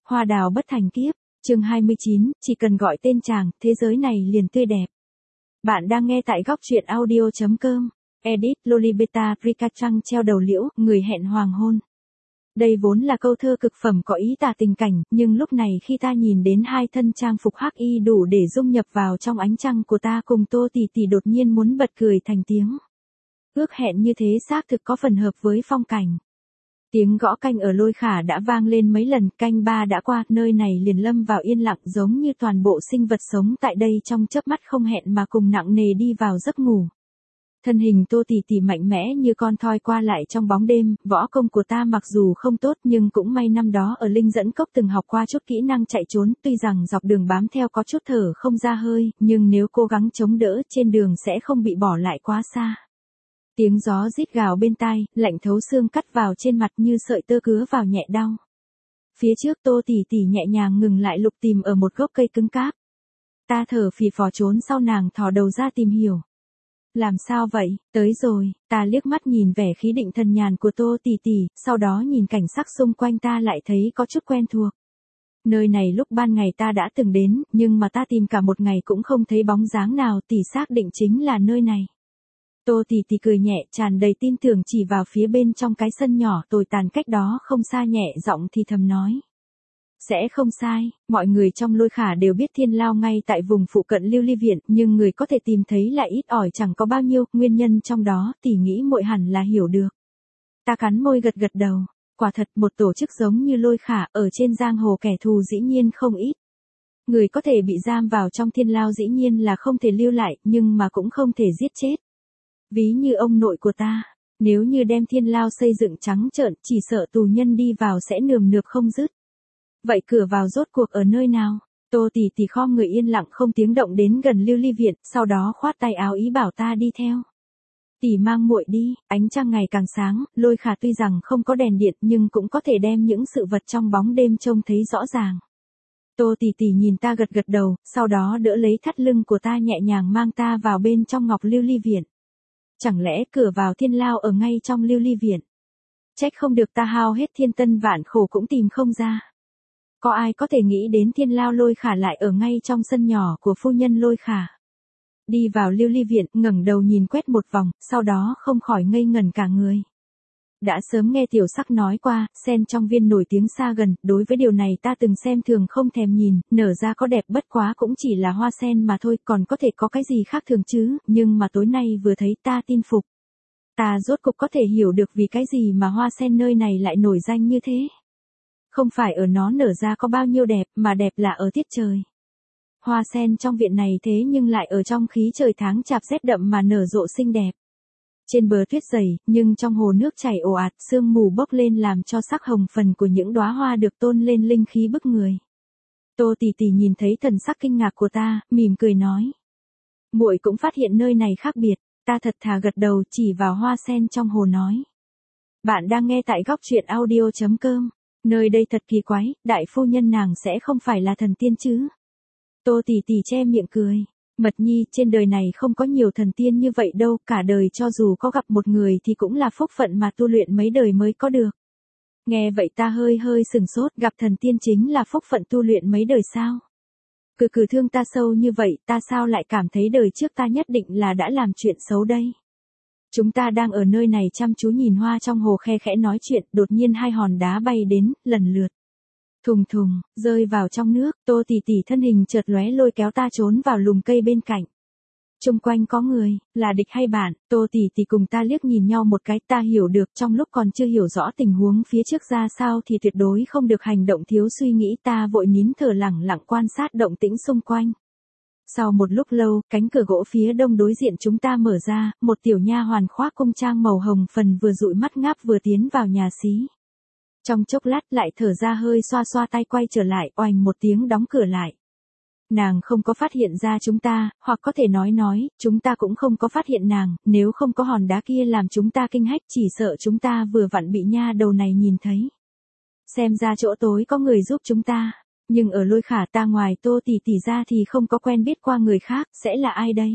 Hoa đào bất thành kiếp, chương 29, chỉ cần gọi tên chàng, thế giới này liền tươi đẹp. Bạn đang nghe tại góc truyện audio.com. Edit Lolibeta Rika trăng treo đầu liễu, người hẹn hoàng hôn. Đây vốn là câu thơ cực phẩm có ý tả tình cảnh, nhưng lúc này khi ta nhìn đến hai thân trang phục hắc y đủ để dung nhập vào trong ánh trăng của ta cùng Tô Tỷ Tỷ đột nhiên muốn bật cười thành tiếng. Ước hẹn như thế xác thực có phần hợp với phong cảnh. Tiếng gõ canh ở Lôi Khả đã vang lên mấy lần, canh 3 đã qua, nơi này liền lâm vào yên lặng giống như toàn bộ sinh vật sống tại đây trong chớp mắt không hẹn mà cùng nặng nề đi vào giấc ngủ. Thân hình Tô Tỷ Tỷ mạnh mẽ như con thoi qua lại trong bóng đêm, võ công của ta mặc dù không tốt nhưng cũng may năm đó ở Linh Dẫn Cốc từng học qua chút kỹ năng chạy trốn, tuy rằng dọc đường bám theo có chút thở không ra hơi, nhưng nếu cố gắng chống đỡ trên đường sẽ không bị bỏ lại quá xa. Tiếng gió rít gào bên tai, lạnh thấu xương cắt vào trên mặt như sợi tơ cứa vào nhẹ đau. Phía trước Tô Tỷ Tỷ nhẹ nhàng ngừng lại lục tìm ở một gốc cây cứng cáp. Ta thở phì phò trốn sau nàng thò đầu ra tìm hiểu. Làm sao vậy, tới rồi, ta liếc mắt nhìn vẻ khí định thần nhàn của Tô Tỷ Tỷ, sau đó nhìn cảnh sắc xung quanh ta lại thấy có chút quen thuộc. Nơi này lúc ban ngày ta đã từng đến, nhưng mà ta tìm cả một ngày cũng không thấy bóng dáng nào, tỷ xác định chính là nơi này. Tô Tỷ Tỷ cười nhẹ tràn đầy tin tưởng chỉ vào phía bên trong cái sân nhỏ tồi tàn cách đó không xa nhẹ giọng thì thầm nói. Sẽ không sai, mọi người trong Lôi Khả đều biết Thiên Lao ngay tại vùng phụ cận Lưu Ly Viện, nhưng người có thể tìm thấy lại ít ỏi chẳng có bao nhiêu, nguyên nhân trong đó tỷ nghĩ muội hẳn là hiểu được. Ta cắn môi gật gật đầu, quả thật một tổ chức giống như Lôi Khả ở trên giang hồ kẻ thù dĩ nhiên không ít. Người có thể bị giam vào trong Thiên Lao dĩ nhiên là không thể lưu lại, nhưng mà cũng không thể giết chết. Ví như ông nội của ta, nếu như đem Thiên Lao xây dựng trắng trợn, chỉ sợ tù nhân đi vào sẽ nườm nượp không dứt. Vậy cửa vào rốt cuộc ở nơi nào? Tô Tỷ Tỷ khom người yên lặng không tiếng động đến gần Lưu Ly Viện, sau đó khoát tay áo ý bảo ta đi theo. Tỷ mang muội đi, ánh trăng ngày càng sáng, Lôi Khả tuy rằng không có đèn điện nhưng cũng có thể đem những sự vật trong bóng đêm trông thấy rõ ràng. Tô Tỷ Tỷ nhìn ta gật gật đầu, sau đó đỡ lấy thắt lưng của ta nhẹ nhàng mang ta vào bên trong Ngọc Lưu Ly Viện. Chẳng lẽ cửa vào Thiên Lao ở ngay trong Lưu Ly Viện? Trách không được ta hao hết thiên tân vạn khổ cũng tìm không ra. Có ai có thể nghĩ đến Thiên Lao Lôi Khả lại ở ngay trong sân nhỏ của phu nhân Lôi Khả. Đi vào Lưu Ly Viện, ngẩng đầu nhìn quét một vòng, sau đó không khỏi ngây ngẩn cả người. Đã sớm nghe tiểu sắc nói qua, sen trong viên nổi tiếng xa gần, đối với điều này ta từng xem thường không thèm nhìn, nở ra có đẹp bất quá cũng chỉ là hoa sen mà thôi, còn có thể có cái gì khác thường chứ, nhưng mà tối nay vừa thấy ta tin phục. Ta rốt cục có thể hiểu được vì cái gì mà hoa sen nơi này lại nổi danh như thế. Không phải ở nó nở ra có bao nhiêu đẹp, mà đẹp là ở tiết trời. Hoa sen trong viện này thế nhưng lại ở trong khí trời tháng chạp rét đậm mà nở rộ xinh đẹp. Trên bờ tuyết dày, nhưng trong hồ nước chảy ồ ạt, sương mù bốc lên làm cho sắc hồng phần của những đóa hoa được tôn lên linh khí bức người. Tô Tỷ Tỷ nhìn thấy thần sắc kinh ngạc của ta, mỉm cười nói. Muội cũng phát hiện nơi này khác biệt, ta thật thà gật đầu chỉ vào hoa sen trong hồ nói. Bạn đang nghe tại góc truyện audio.com. Nơi đây thật kỳ quái, đại phu nhân nàng sẽ không phải là thần tiên chứ? Tô Tỷ Tỷ che miệng cười. Mật nhi, trên đời này không có nhiều thần tiên như vậy đâu, cả đời cho dù có gặp một người thì cũng là phúc phận mà tu luyện mấy đời mới có được. Nghe vậy ta hơi sừng sốt, gặp thần tiên chính là phúc phận tu luyện mấy đời sao? Cứ thương ta sâu như vậy, ta sao lại cảm thấy đời trước ta nhất định là đã làm chuyện xấu đây? Chúng ta đang ở nơi này chăm chú nhìn hoa trong hồ khe khẽ nói chuyện, đột nhiên hai hòn đá bay đến, lần lượt. Thùng thùng, rơi vào trong nước, Tô Tỷ Tỷ thân hình chợt lóe lôi kéo ta trốn vào lùm cây bên cạnh. Chung quanh có người, là địch hay bạn, Tô Tỷ Tỷ cùng ta liếc nhìn nhau một cái, ta hiểu được trong lúc còn chưa hiểu rõ tình huống phía trước ra sao thì tuyệt đối không được hành động thiếu suy nghĩ, ta vội nín thở lẳng lặng quan sát động tĩnh xung quanh. Sau một lúc lâu, cánh cửa gỗ phía đông đối diện chúng ta mở ra, một tiểu nha hoàn khoác cung trang màu hồng phần vừa dụi mắt ngáp vừa tiến vào nhà xí. Trong chốc lát lại thở ra hơi xoa xoa tay quay trở lại, oành một tiếng đóng cửa lại. Nàng không có phát hiện ra chúng ta, hoặc có thể nói, chúng ta cũng không có phát hiện nàng, nếu không có hòn đá kia làm chúng ta kinh hách chỉ sợ chúng ta vừa vặn bị nha đầu này nhìn thấy. Xem ra chỗ tối có người giúp chúng ta, nhưng ở Lôi Khả ta ngoài Tô Tỷ Tỷ ra thì không có quen biết qua người khác, sẽ là ai đây?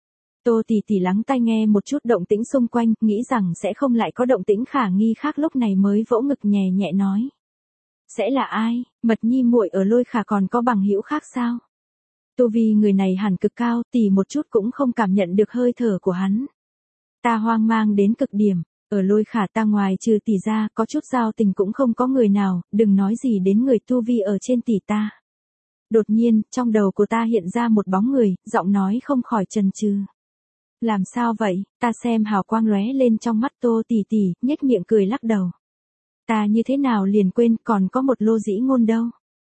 Tô Tỷ Tỷ lắng tai nghe một chút động tĩnh xung quanh, nghĩ rằng sẽ không lại có động tĩnh khả nghi khác lúc này mới vỗ ngực nhẹ nhẹ nói. Sẽ là ai? Mật Nhi muội ở Lôi Khả còn có bằng hữu khác sao? Tu vi người này hẳn cực cao, tỷ một chút cũng không cảm nhận được hơi thở của hắn. Ta hoang mang đến cực điểm, ở Lôi Khả ta ngoài trừ tỷ ra, có chút giao tình cũng không có người nào, đừng nói gì đến người tu vi ở trên tỷ ta. Đột nhiên, trong đầu của ta hiện ra một bóng người, giọng nói không khỏi chần chừ. Làm sao vậy? Ta xem hào quang lóe lên trong mắt Tô tỷ tỷ, nhếch miệng cười lắc đầu. Ta như thế nào liền quên, còn có một Lô Dĩ Ngôn đâu.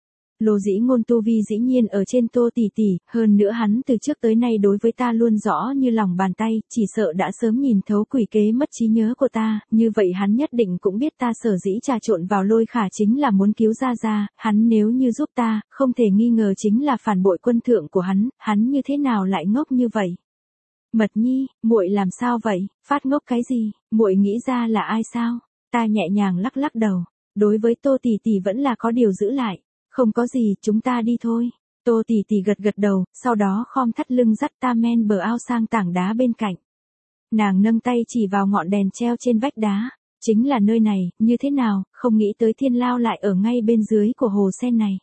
Lô Dĩ Ngôn tu vi dĩ nhiên ở trên Tô tỷ tỷ, hơn nữa hắn từ trước tới nay đối với ta luôn rõ như lòng bàn tay, chỉ sợ đã sớm nhìn thấu quỷ kế mất trí nhớ của ta, như vậy hắn nhất định cũng biết ta sở dĩ trà trộn vào Lôi Khả chính là muốn cứu Gia Gia, hắn nếu như giúp ta, không thể nghi ngờ chính là phản bội quân thượng của hắn như thế nào lại ngốc như vậy. Mật Nhi, muội làm sao vậy, phát ngốc cái gì, muội nghĩ ra là ai sao? Ta nhẹ nhàng lắc lắc đầu, đối với Tô tỷ tỷ vẫn là có điều giữ lại. Không có gì, chúng ta đi thôi. Tô tỷ tỷ gật gật đầu, sau đó khom thắt lưng dắt ta men bờ ao sang tảng đá bên cạnh. Nàng nâng tay chỉ vào ngọn đèn treo trên vách đá. Chính là nơi này, như thế nào, không nghĩ tới Thiên Lao lại ở ngay bên dưới của hồ sen này.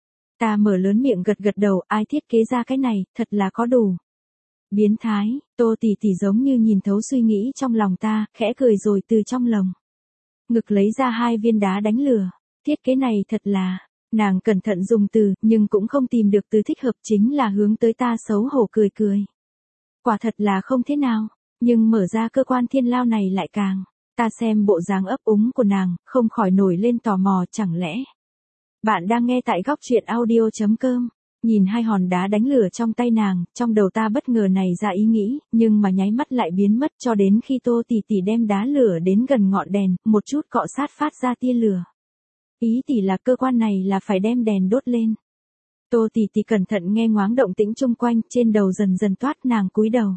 Ta mở lớn miệng gật gật đầu, ai thiết kế ra cái này, thật là có đủ. Biến thái, Tô tỷ tỷ giống như nhìn thấu suy nghĩ trong lòng ta, khẽ cười rồi từ trong lồng ngực lấy ra 2 viên đá đánh lửa. Thiết kế này thật là... Nàng cẩn thận dùng từ, nhưng cũng không tìm được từ thích hợp, chính là hướng tới ta xấu hổ cười cười. Quả thật là không thế nào, nhưng mở ra cơ quan thiên lao này lại càng. Ta xem bộ dáng ấp úng của nàng, không khỏi nổi lên tò mò, chẳng lẽ. Bạn đang nghe tại góc truyện audio.com. Nhìn 2 hòn đá đánh lửa trong tay nàng, trong đầu ta bất ngờ này ra ý nghĩ, nhưng mà nháy mắt lại biến mất cho đến khi Tô tỷ tỷ đem đá lửa đến gần ngọn đèn, một chút cọ sát phát ra tia lửa. Ý tỷ là cơ quan này là phải đem đèn đốt lên. Tô tỷ tỷ cẩn thận nghe ngoáng động tĩnh chung quanh, trên đầu dần dần toát, nàng cúi đầu.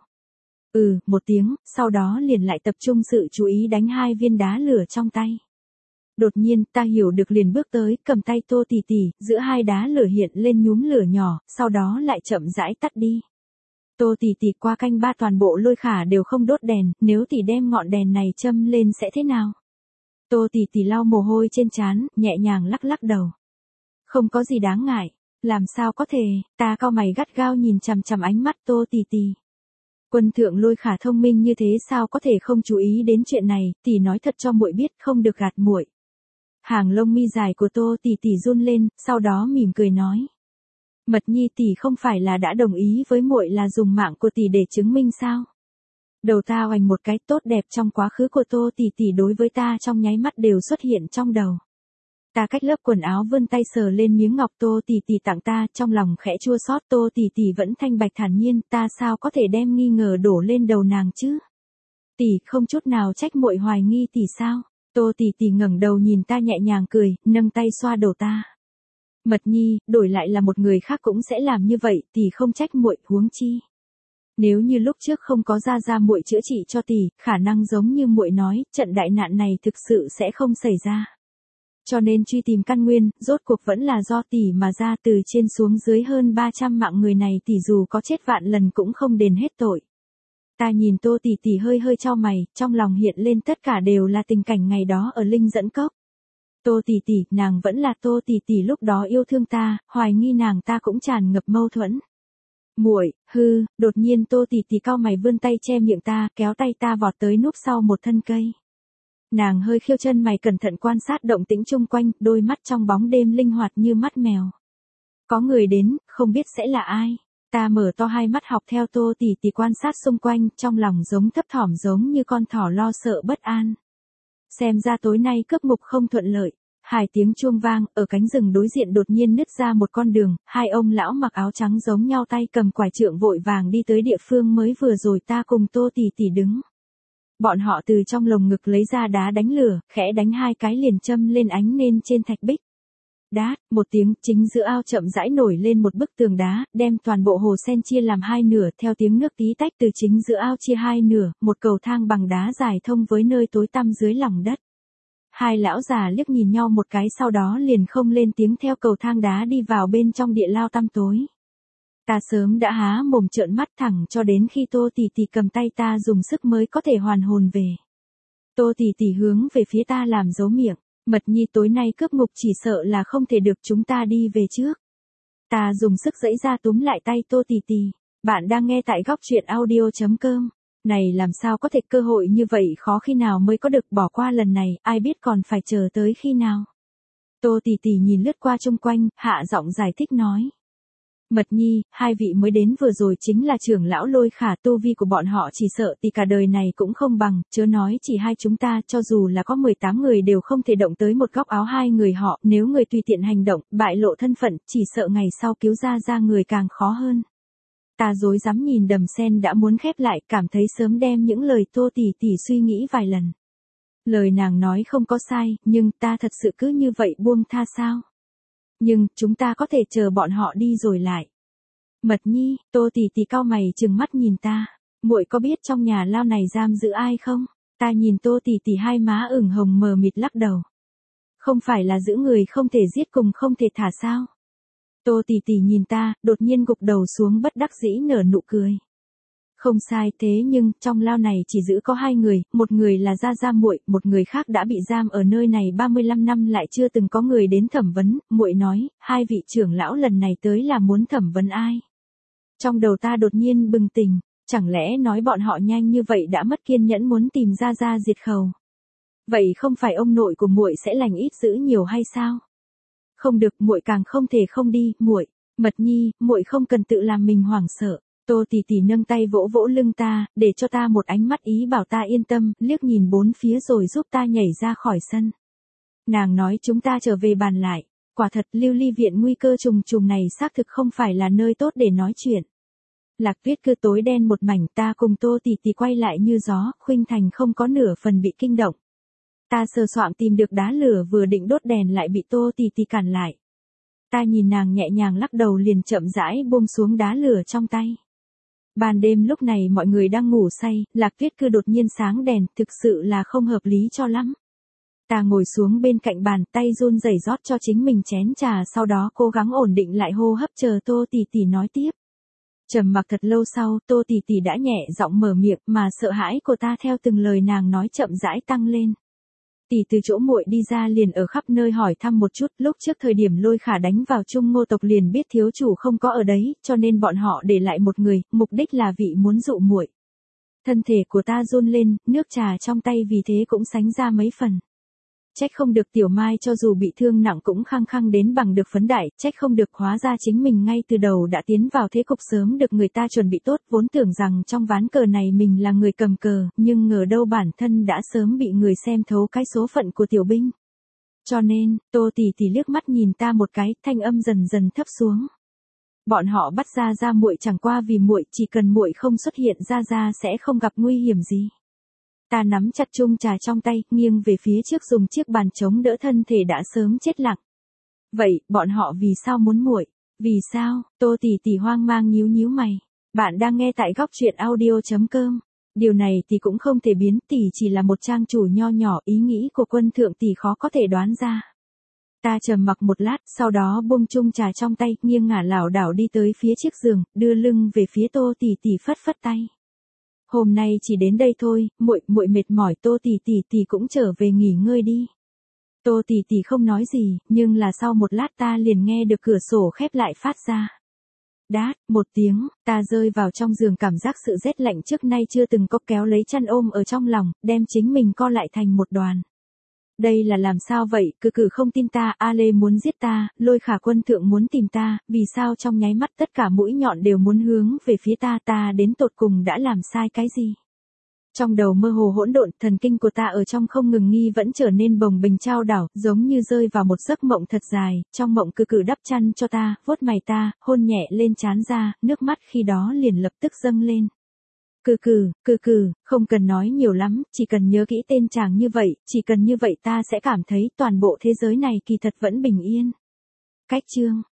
Một tiếng, sau đó liền lại tập trung sự chú ý đánh 2 viên đá lửa trong tay. Đột nhiên, ta hiểu được liền bước tới, cầm tay Tô tỷ tỷ, giữa 2 đá lửa hiện lên nhúm lửa nhỏ, sau đó lại chậm rãi tắt đi. Tô tỷ tỷ qua canh ba toàn bộ Lôi Khả đều không đốt đèn, nếu tỷ đem ngọn đèn này châm lên sẽ thế nào? Tô tỷ tỷ lau mồ hôi trên trán, nhẹ nhàng lắc lắc đầu. Không có gì đáng ngại, làm sao có thể, ta cau mày gắt gao nhìn chằm chằm ánh mắt Tô tỷ tỷ. Quân thượng Lôi Khả thông minh như thế sao có thể không chú ý đến chuyện này, tỷ nói thật cho muội biết, không được gạt muội. Hàng lông mi dài của Tô tỷ tỷ run lên, sau đó mỉm cười nói. Mật Nhi tỷ không phải là đã đồng ý với muội là dùng mạng của tỷ để chứng minh sao? Đầu ta oành một cái, tốt đẹp trong quá khứ của Tô tỷ tỷ đối với ta trong nháy mắt đều xuất hiện trong đầu. Ta cách lớp quần áo vươn tay sờ lên miếng ngọc Tô tỷ tỷ tặng ta, trong lòng khẽ chua xót. Tô tỷ tỷ vẫn thanh bạch thản nhiên, ta sao có thể đem nghi ngờ đổ lên đầu nàng chứ? Tỷ không chút nào trách muội hoài nghi tỷ sao? Tô tỷ tỷ ngẩng đầu nhìn ta nhẹ nhàng cười, nâng tay xoa đầu ta. Mật Nhi, đổi lại là một người khác cũng sẽ làm như vậy, tỷ không trách muội, huống chi. Nếu như lúc trước không có Gia muội chữa trị cho tỷ, khả năng giống như muội nói, trận đại nạn này thực sự sẽ không xảy ra. Cho nên truy tìm căn nguyên, rốt cuộc vẫn là do tỷ mà ra, từ trên xuống dưới hơn 300 mạng người này, tỷ dù có chết vạn lần cũng không đền hết tội. Ta nhìn Tô tỷ tỷ hơi hơi chau mày, trong lòng hiện lên tất cả đều là tình cảnh ngày đó ở Linh Dẫn Cốc. Tô tỷ tỷ, nàng vẫn là Tô tỷ tỷ lúc đó yêu thương ta, hoài nghi nàng ta cũng tràn ngập mâu thuẫn. Muội, đột nhiên Tô tỷ tỷ cau mày vươn tay che miệng ta, kéo tay ta vọt tới núp sau một thân cây. Nàng hơi khiêu chân mày cẩn thận quan sát động tĩnh chung quanh, đôi mắt trong bóng đêm linh hoạt như mắt mèo. Có người đến, không biết sẽ là ai. Ta mở to 2 mắt học theo Tô tỷ tỷ quan sát xung quanh, trong lòng giống thấp thỏm giống như con thỏ lo sợ bất an. Xem ra tối nay cướp ngục không thuận lợi. 2 tiếng chuông vang, ở cánh rừng đối diện đột nhiên nứt ra một con đường, 2 ông lão mặc áo trắng giống nhau tay cầm quải trượng vội vàng đi tới địa phương mới vừa rồi ta cùng Tô tỷ tỷ đứng. Bọn họ từ trong lồng ngực lấy ra đá đánh lửa, khẽ đánh 2 cái liền châm lên ánh lên trên thạch bích. Đát, một tiếng, chính giữa ao chậm rãi nổi lên một bức tường đá, đem toàn bộ hồ sen chia làm 2 nửa, theo tiếng nước tí tách từ chính giữa ao chia 2 nửa, một cầu thang bằng đá dài thông với nơi tối tăm dưới lòng đất. 2 lão già liếc nhìn nhau một cái sau đó liền không lên tiếng theo cầu thang đá đi vào bên trong địa lao tăm tối. Ta sớm đã há mồm trợn mắt thẳng cho đến khi Tô tỷ tỷ cầm tay ta dùng sức mới có thể hoàn hồn về. Tô tỷ tỷ hướng về phía ta làm dấu miệng, Mật Nhi tối nay cướp ngục chỉ sợ là không thể được, chúng ta đi về trước. Ta dùng sức giãy ra túm lại tay Tô Tỷ Tỷ. Bạn đang nghe tại góc truyện audio.com. Này làm sao có thể, cơ hội như vậy khó khi nào mới có được, bỏ qua lần này, ai biết còn phải chờ tới khi nào. Tô Tỷ Tỷ nhìn lướt qua chung quanh, hạ giọng giải thích nói. Mật Nhi, hai vị mới đến vừa rồi chính là trưởng lão Lôi Khả, tu vi của bọn họ chỉ sợ thì cả đời này cũng không bằng, chớ nói chỉ hai chúng ta, cho dù là có 18 người đều không thể động tới một góc áo hai người họ, nếu người tùy tiện hành động, bại lộ thân phận, chỉ sợ ngày sau cứu ra người càng khó hơn. Ta rối rắm nhìn Đầm Sen đã muốn khép lại, cảm thấy sớm đem những lời Tô Tỷ Tỷ suy nghĩ vài lần. Lời nàng nói không có sai, nhưng ta thật sự cứ như vậy buông tha sao? Nhưng, chúng ta có thể chờ bọn họ đi rồi lại. Mật Nhi, Tô Tỷ Tỷ cau mày trừng mắt nhìn ta. Muội có biết trong nhà lao này giam giữ ai không? Ta nhìn Tô Tỷ Tỷ hai má ửng hồng mờ mịt lắc đầu. Không phải là giữ người không thể giết cùng không thể thả sao? Tô Tỷ Tỷ nhìn ta, đột nhiên gục đầu xuống bất đắc dĩ nở nụ cười. Không sai, thế nhưng trong lao này chỉ giữ có hai người, một người là Gia Gia muội, một người khác đã bị giam ở nơi này 35 năm lại chưa từng có người đến thẩm vấn. Muội nói, hai vị trưởng lão lần này tới là muốn thẩm vấn ai? Trong đầu ta đột nhiên bừng tỉnh, chẳng lẽ nói bọn họ nhanh như vậy đã mất kiên nhẫn muốn tìm Gia Gia diệt khẩu? Vậy không phải ông nội của muội sẽ lành ít dữ nhiều hay sao? Không được, muội càng không thể không đi, muội. Mật Nhi, muội không cần tự làm mình hoảng sợ. Tô Tỷ Tỷ nâng tay vỗ vỗ lưng ta, để cho ta một ánh mắt ý bảo ta yên tâm, liếc nhìn bốn phía rồi giúp ta nhảy ra khỏi sân. Nàng nói chúng ta trở về bàn lại, quả thật Lưu Ly viện nguy cơ trùng trùng này xác thực không phải là nơi tốt để nói chuyện. Lạc Tuyết cứ tối đen một mảnh, ta cùng Tô Tỷ Tỷ quay lại như gió, Khuynh Thành không có nửa phần bị kinh động. Ta sờ soạng tìm được đá lửa vừa định đốt đèn lại bị Tô Tỷ Tỷ cản lại. Ta nhìn nàng nhẹ nhàng lắc đầu liền chậm rãi buông xuống đá lửa trong tay. Ban đêm lúc này mọi người đang ngủ say, Lạc Tuyết cứ đột nhiên sáng đèn, thực sự là không hợp lý cho lắm. Ta ngồi xuống bên cạnh bàn, tay run rẩy rót cho chính mình chén trà, sau đó cố gắng ổn định lại hô hấp chờ Tô Tỷ Tỷ nói tiếp. Trầm mặc thật lâu sau, Tô Tỷ Tỷ đã nhẹ giọng mở miệng, mà sợ hãi của ta theo từng lời nàng nói chậm rãi tăng lên. Tỷ từ chỗ muội đi ra liền ở khắp nơi hỏi thăm một chút, lúc trước thời điểm Lôi Khả đánh vào Trung Ngô tộc liền biết thiếu chủ không có ở đấy, cho nên bọn họ để lại một người, mục đích là vị muốn dụ muội. Thân thể của ta run lên, nước trà trong tay vì thế cũng sánh ra mấy phần. Trách không được Tiểu Mai cho dù bị thương nặng cũng khăng khăng đến bằng được phấn đại, trách không được hóa ra chính mình ngay từ đầu đã tiến vào thế cục sớm được người ta chuẩn bị tốt, vốn tưởng rằng trong ván cờ này mình là người cầm cờ, nhưng ngờ đâu bản thân đã sớm bị người xem thấu cái số phận của tiểu binh. Cho nên, Tô Tỷ Tỷ liếc mắt nhìn ta một cái, thanh âm dần dần thấp xuống. Bọn họ bắt Gia muội chẳng qua vì muội, chỉ cần muội không xuất hiện Gia sẽ không gặp nguy hiểm gì. Ta nắm chặt chung trà trong tay, nghiêng về phía trước dùng chiếc bàn chống đỡ thân thể đã sớm chết lặng. Vậy, bọn họ vì sao muốn muội? Vì sao? Tô Tỷ Tỷ hoang mang nhíu nhíu mày. Bạn đang nghe tại góc truyện audio.com. Điều này thì cũng không thể biến, tỷ chỉ là một trang chủ nho nhỏ, ý nghĩ của quân thượng tỷ khó có thể đoán ra. Ta trầm mặc một lát, sau đó buông chung trà trong tay, nghiêng ngả lảo đảo đi tới phía chiếc giường, đưa lưng về phía Tô Tỷ Tỷ phất phất tay. Hôm nay chỉ đến đây thôi, muội mệt mỏi, Tô Tỷ cũng trở về nghỉ ngơi đi. Tô Tỷ Tỷ không nói gì, nhưng là sau một lát ta liền nghe được cửa sổ khép lại phát ra. Đát, một tiếng, ta rơi vào trong giường, cảm giác sự rét lạnh trước nay chưa từng có kéo lấy chăn ôm ở trong lòng, đem chính mình co lại thành một đoàn. Đây là làm sao vậy, cử không tin ta, A Lê muốn giết ta, Lôi Khả quân thượng muốn tìm ta, vì sao trong nháy mắt tất cả mũi nhọn đều muốn hướng về phía ta đến tột cùng đã làm sai cái gì? Trong đầu mơ hồ hỗn độn, thần kinh của ta ở trong không ngừng nghi vẫn trở nên bồng bềnh chao đảo, giống như rơi vào một giấc mộng thật dài, trong mộng cử đắp chăn cho ta, vuốt mày ta, hôn nhẹ lên trán ra, nước mắt khi đó liền lập tức dâng lên. Không cần nói nhiều lắm, chỉ cần nhớ kỹ tên chàng như vậy, chỉ cần như vậy ta sẽ cảm thấy toàn bộ thế giới này kỳ thật vẫn bình yên. Cách chương